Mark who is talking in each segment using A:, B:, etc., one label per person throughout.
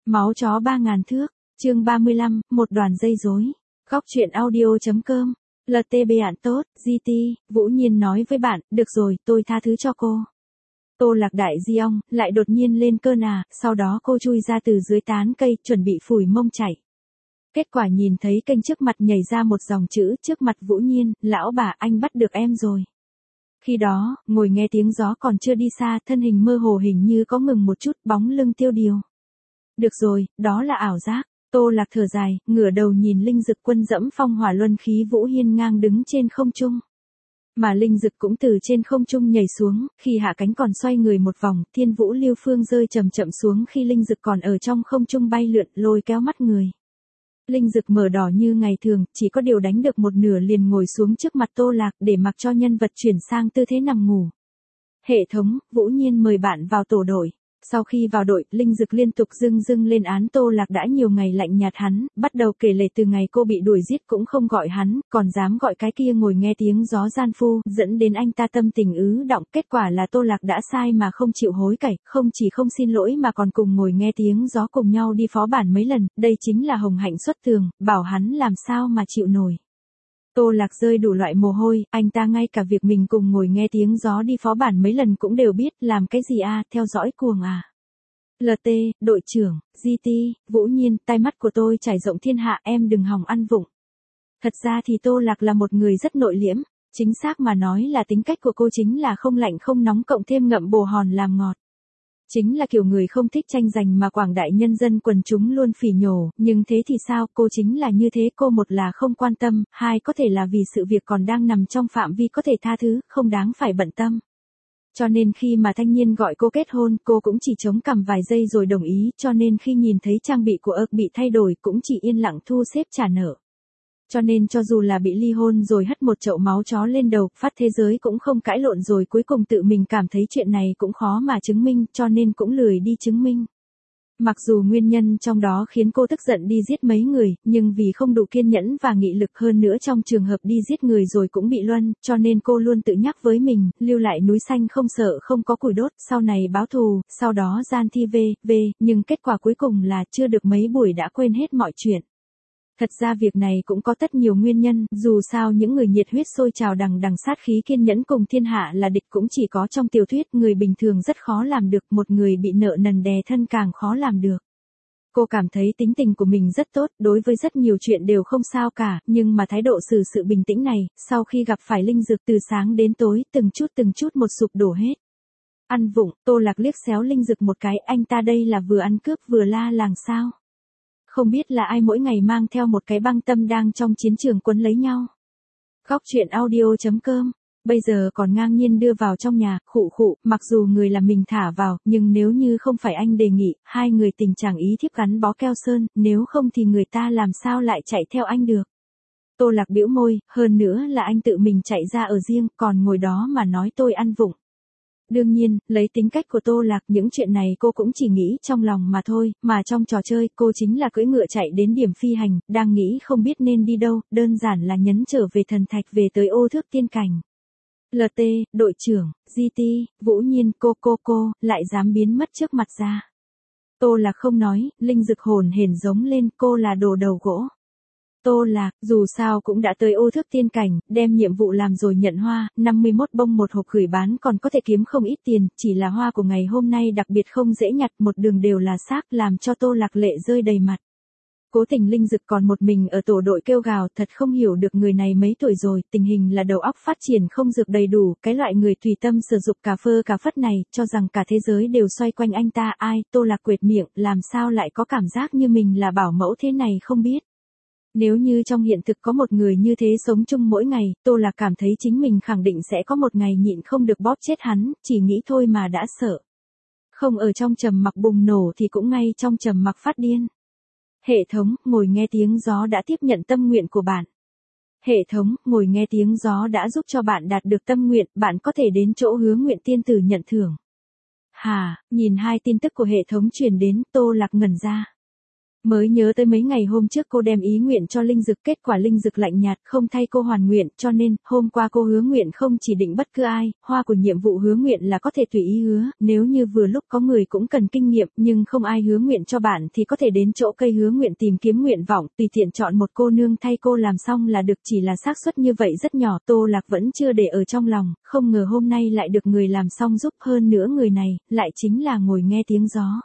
A: Máu chó 3.000 thước, chương 35, một đoàn dây rối. Góc chuyện audio.com. LTB bạn tốt, GT, Vũ Nhiên nói với bạn, được rồi, tôi tha thứ cho cô. Tô Lạc đại di ong, lại đột nhiên lên cơn sau đó cô chui ra từ dưới tán cây, chuẩn bị phủi mông chạy. Kết quả nhìn thấy kênh trước mặt nhảy ra một dòng chữ trước mặt Vũ Nhiên, lão bà anh bắt được em rồi. Khi đó, ngồi nghe tiếng gió còn chưa đi xa, thân hình mơ hồ hình như có ngừng một chút, bóng lưng tiêu điều. Được rồi, đó là ảo giác. Tô Lạc thở dài, ngửa đầu nhìn Linh Dực Quân dẫm phong hỏa luân khí Vũ Hiên ngang đứng trên không trung. Mà Linh Dực cũng từ trên không trung nhảy xuống, khi hạ cánh còn xoay người một vòng, Thiên Vũ Lưu Phương rơi chậm chậm xuống khi Linh Dực còn ở trong không trung bay lượn, lôi kéo mắt người. Linh Dực mở đỏ như ngày thường, chỉ có điều đánh được một nửa liền ngồi xuống trước mặt Tô Lạc để mặc cho nhân vật chuyển sang tư thế nằm ngủ. Hệ thống, Vũ Nhiên mời bạn vào tổ đội. Sau khi vào đội, Linh Dực liên tục dưng lên án Tô Lạc đã nhiều ngày lạnh nhạt hắn, bắt đầu kể lể từ ngày cô bị đuổi giết cũng không gọi hắn, còn dám gọi cái kia ngồi nghe tiếng gió gian phu, dẫn đến anh ta tâm tình ứ động. Kết quả là Tô Lạc đã sai mà không chịu hối cải, không chỉ không xin lỗi mà còn cùng ngồi nghe tiếng gió cùng nhau đi phó bản mấy lần, đây chính là hồng hạnh xuất thường, bảo hắn làm sao mà chịu nổi. Tô Lạc rơi đủ loại mồ hôi, anh ta ngay cả việc mình cùng ngồi nghe tiếng gió đi phó bản mấy lần cũng đều biết, làm cái gì theo dõi cuồng LT, đội trưởng, GT, Vũ Nhiên, tai mắt của tôi trải rộng thiên hạ, em đừng hòng ăn vụng. Thật ra thì Tô Lạc là một người rất nội liễm, chính xác mà nói là tính cách của cô chính là không lạnh không nóng cộng thêm ngậm bồ hòn làm ngọt. Chính là kiểu người không thích tranh giành mà quảng đại nhân dân quần chúng luôn phỉ nhổ, nhưng thế thì sao, cô chính là như thế, cô một là không quan tâm, hai có thể là vì sự việc còn đang nằm trong phạm vi có thể tha thứ, không đáng phải bận tâm. Cho nên khi mà thanh niên gọi cô kết hôn, cô cũng chỉ chống cằm vài giây rồi đồng ý, cho nên khi nhìn thấy trang bị của bị thay đổi cũng chỉ yên lặng thu xếp trả nợ. Cho nên cho dù là bị ly hôn rồi hất một chậu máu chó lên đầu, phát thế giới cũng không cãi lộn rồi cuối cùng tự mình cảm thấy chuyện này cũng khó mà chứng minh, cho nên cũng lười đi chứng minh. Mặc dù nguyên nhân trong đó khiến cô tức giận đi giết mấy người, nhưng vì không đủ kiên nhẫn và nghị lực, hơn nữa trong trường hợp đi giết người rồi cũng bị luân, cho nên cô luôn tự nhắc với mình, lưu lại núi xanh không sợ không có củi đốt, sau này báo thù, sau đó gian thi nhưng kết quả cuối cùng là chưa được mấy buổi đã quên hết mọi chuyện. Thật ra việc này cũng có rất nhiều nguyên nhân, dù sao những người nhiệt huyết sôi trào đằng sát khí kiên nhẫn cùng thiên hạ là địch cũng chỉ có trong tiểu thuyết, người bình thường rất khó làm được, một người bị nợ nần đè thân càng khó làm được. Cô cảm thấy tính tình của mình rất tốt, đối với rất nhiều chuyện đều không sao cả, nhưng mà thái độ xử sự bình tĩnh này, sau khi gặp phải Linh Dực từ sáng đến tối, từng chút một sụp đổ hết. Ăn vụng, Tô Lạc liếc xéo Linh Dực một cái, anh ta đây là vừa ăn cướp vừa la làng sao? Không biết là ai mỗi ngày mang theo một cái băng tâm đang trong chiến trường quấn lấy nhau. Góc chuyện audio.com. Bây giờ còn ngang nhiên đưa vào trong nhà, khụ, mặc dù người là mình thả vào, nhưng nếu như không phải anh đề nghị, hai người tình trạng ý thiếp gắn bó keo sơn, nếu không thì người ta làm sao lại chạy theo anh được. Tô Lạc bĩu môi, hơn nữa là anh tự mình chạy ra ở riêng, còn ngồi đó mà nói tôi ăn vụng. Đương nhiên, lấy tính cách của Tô Lạc, những chuyện này cô cũng chỉ nghĩ trong lòng mà thôi, mà trong trò chơi, cô chính là cưỡi ngựa chạy đến điểm phi hành, đang nghĩ không biết nên đi đâu, đơn giản là nhấn trở về thần thạch về tới ô thước tiên cảnh. LT, đội trưởng, GT, Vũ Nhiên, cô, lại dám biến mất trước mặt ra. Tô Lạc không nói, Linh Dực hồn hển giống lên, cô là đồ đầu gỗ. Tô Lạc, dù sao cũng đã tới ô thước tiên cảnh, đem nhiệm vụ làm rồi nhận hoa, 51 bông một hộp gửi bán còn có thể kiếm không ít tiền, chỉ là hoa của ngày hôm nay đặc biệt không dễ nhặt, một đường đều là xác, làm cho Tô Lạc lệ rơi đầy mặt. Cố Tình Linh Dực còn một mình ở tổ đội kêu gào, thật không hiểu được người này mấy tuổi rồi, tình hình là đầu óc phát triển không dược đầy đủ, cái loại người tùy tâm sử dụng cà phất này, cho rằng cả thế giới đều xoay quanh anh ta, Tô Lạc quệt miệng, làm sao lại có cảm giác như mình là bảo mẫu thế này không biết. Nếu như trong hiện thực có một người như thế sống chung mỗi ngày, Tô Lạc cảm thấy chính mình khẳng định sẽ có một ngày nhịn không được bóp chết hắn, chỉ nghĩ thôi mà đã sợ. Không ở trong trầm mặc bùng nổ thì cũng ngay trong trầm mặc phát điên. Hệ thống, ngồi nghe tiếng gió đã tiếp nhận tâm nguyện của bạn. Hệ thống, ngồi nghe tiếng gió đã giúp cho bạn đạt được tâm nguyện, bạn có thể đến chỗ hứa nguyện tiên tử nhận thưởng. Nhìn hai tin tức của hệ thống truyền đến, Tô Lạc ngẩn ra. Mới nhớ tới mấy ngày hôm trước cô đem ý nguyện cho Linh Dực, kết quả Linh Dực lạnh nhạt không thay cô hoàn nguyện, cho nên, hôm qua cô hứa nguyện không chỉ định bất cứ ai, hoa của nhiệm vụ hứa nguyện là có thể tùy ý hứa, nếu như vừa lúc có người cũng cần kinh nghiệm, nhưng không ai hứa nguyện cho bạn thì có thể đến chỗ cây hứa nguyện tìm kiếm nguyện vọng, tùy tiện chọn một cô nương thay cô làm xong là được, chỉ là xác suất như vậy rất nhỏ, Tô Lạc vẫn chưa để ở trong lòng, không ngờ hôm nay lại được người làm xong giúp, hơn nữa người này, lại chính là ngồi nghe tiếng gió.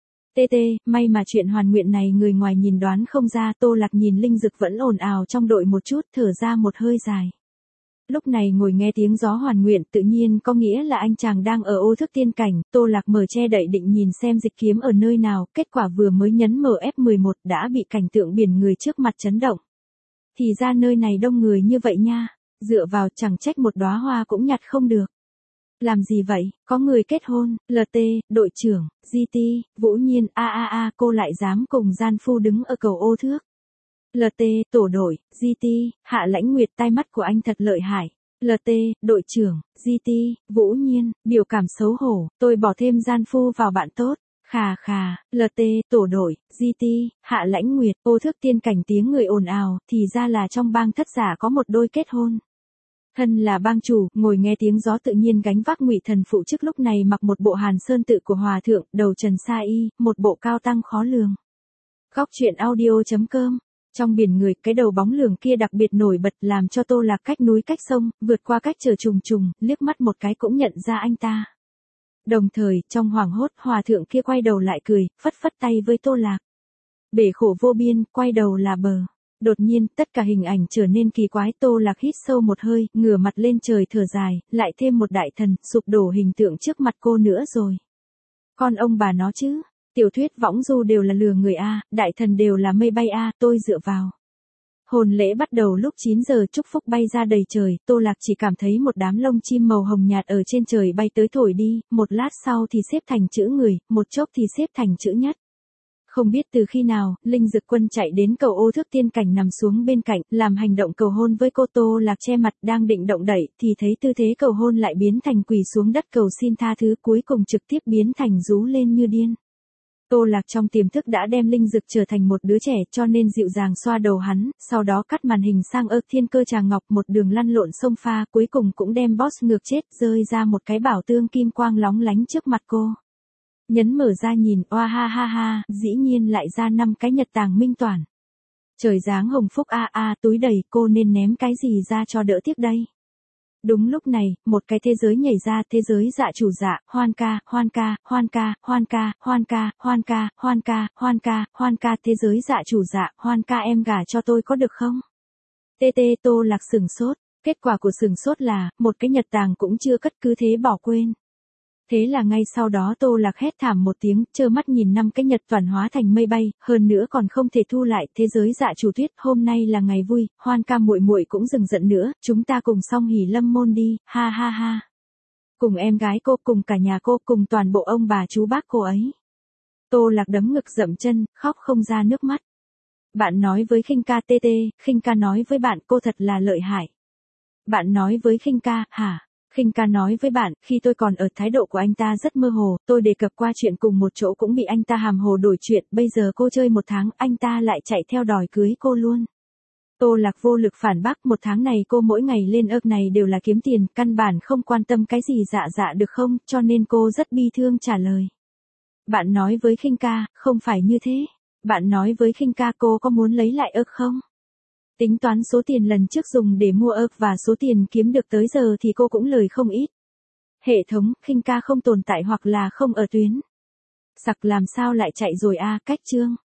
A: May mà chuyện hoàn nguyện này người ngoài nhìn đoán không ra, Tô Lạc nhìn Linh Dực vẫn ồn ào trong đội một chút, thở ra một hơi dài. Lúc này ngồi nghe tiếng gió hoàn nguyện tự nhiên có nghĩa là anh chàng đang ở ô thức tiên cảnh, Tô Lạc mở che đậy định nhìn xem dịch kiếm ở nơi nào, kết quả vừa mới nhấn F11 đã bị cảnh tượng biển người trước mặt chấn động. Thì ra nơi này đông người như vậy nha, dựa vào chẳng trách một đóa hoa cũng nhặt không được. Làm gì vậy, có người kết hôn, LT, đội trưởng, GT, Vũ Nhiên, cô lại dám cùng gian phu đứng ở cầu ô thước. LT, tổ đội, GT, Hạ Lãnh Nguyệt, tai mắt của anh thật lợi hại. LT, đội trưởng, GT, Vũ Nhiên, biểu cảm xấu hổ, tôi bỏ thêm gian phu vào bạn tốt. Khà, LT, tổ đội, GT, Hạ Lãnh Nguyệt, ô thước tiên cảnh tiếng người ồn ào, thì ra là trong bang thất giả có một đôi kết hôn. Thân là bang chủ, ngồi nghe tiếng gió tự nhiên gánh vác Ngụy Thần phụ chức lúc này mặc một bộ Hàn Sơn tự của hòa thượng, đầu trần sa y, một bộ cao tăng khó lường. Góc truyện audio.com. Trong biển người, cái đầu bóng lường kia đặc biệt nổi bật làm cho Tô Lạc cách núi cách sông, vượt qua cách trở trùng trùng, liếc mắt một cái cũng nhận ra anh ta. Đồng thời, trong hoảng hốt, hòa thượng kia quay đầu lại cười, phất phất tay với Tô Lạc. Bể khổ vô biên, quay đầu là bờ. Đột nhiên, tất cả hình ảnh trở nên kỳ quái, Tô Lạc hít sâu một hơi, ngửa mặt lên trời thở dài, lại thêm một đại thần, sụp đổ hình tượng trước mặt cô nữa rồi. Con ông bà nó chứ, tiểu thuyết võng du đều là lừa người a, đại thần đều là mây bay a, tôi dựa vào. Hồn lễ bắt đầu lúc 9 giờ, chúc phúc bay ra đầy trời, Tô Lạc chỉ cảm thấy một đám lông chim màu hồng nhạt ở trên trời bay tới thổi đi, một lát sau thì xếp thành chữ người, một chốc thì xếp thành chữ nhất. Không biết từ khi nào, Linh Dực Quân chạy đến cầu ô thước tiên cảnh nằm xuống bên cạnh, làm hành động cầu hôn với cô. Tô Lạc che mặt đang định động đậy, thì thấy tư thế cầu hôn lại biến thành quỳ xuống đất cầu xin tha thứ, cuối cùng trực tiếp biến thành rú lên như điên. Tô Lạc trong tiềm thức đã đem Linh Dực trở thành một đứa trẻ, cho nên dịu dàng xoa đầu hắn, sau đó cắt màn hình sang thiên cơ trà ngọc, một đường lăn lộn sông pha, cuối cùng cũng đem boss ngược chết, rơi ra một cái bảo tương kim quang lóng lánh trước mặt cô. Nhấn mở ra nhìn, oa ha, dĩ nhiên lại ra 5 cái nhật tàng minh toản. Trời giáng hồng phúc túi đầy, cô nên ném cái gì ra cho đỡ tiếc đây. Đúng lúc này, một cái thế giới nhảy ra, thế giới dạ chủ dạ, hoan ca, thế giới dạ chủ dạ, hoan ca em gả cho tôi có được không? Tô Lạc sửng sốt, kết quả của sửng sốt là, một cái nhật tàng cũng chưa cất cứ thế bỏ quên. Thế là ngay sau đó Tô Lạc hét thảm một tiếng, trơ mắt nhìn 5 cái nhật toàn hóa thành mây bay, hơn nữa còn không thể thu lại. Thế giới dạ chủ tuyết, hôm nay là ngày vui, hoan ca muội muội cũng đừng giận nữa, chúng ta cùng song hỉ lâm môn đi, ha. Cùng em gái cô, cùng cả nhà cô, cùng toàn bộ ông bà chú bác cô ấy. Tô Lạc đấm ngực dậm chân, khóc không ra nước mắt. Bạn nói với Khinh ca, Khinh ca nói với bạn, cô thật là lợi hại. Bạn nói với Khinh ca, hả? Khinh ca nói với bạn, khi tôi còn ở, thái độ của anh ta rất mơ hồ, tôi đề cập qua chuyện cùng một chỗ cũng bị anh ta hàm hồ đổi chuyện, bây giờ cô chơi 1 tháng, anh ta lại chạy theo đòi cưới cô luôn. Tô Lạc vô lực phản bác, 1 tháng này cô mỗi ngày lên này đều là kiếm tiền, căn bản không quan tâm cái gì dạ được không, cho nên cô rất bi thương trả lời. Bạn nói với Khinh ca, không phải như thế. Bạn nói với Khinh ca cô có muốn lấy lại không? Tính toán số tiền lần trước dùng để mua và số tiền kiếm được tới giờ thì cô cũng lời không ít. Hệ thống, Khinh ca không tồn tại hoặc là không ở tuyến. Sặc làm sao lại chạy rồi cách chương.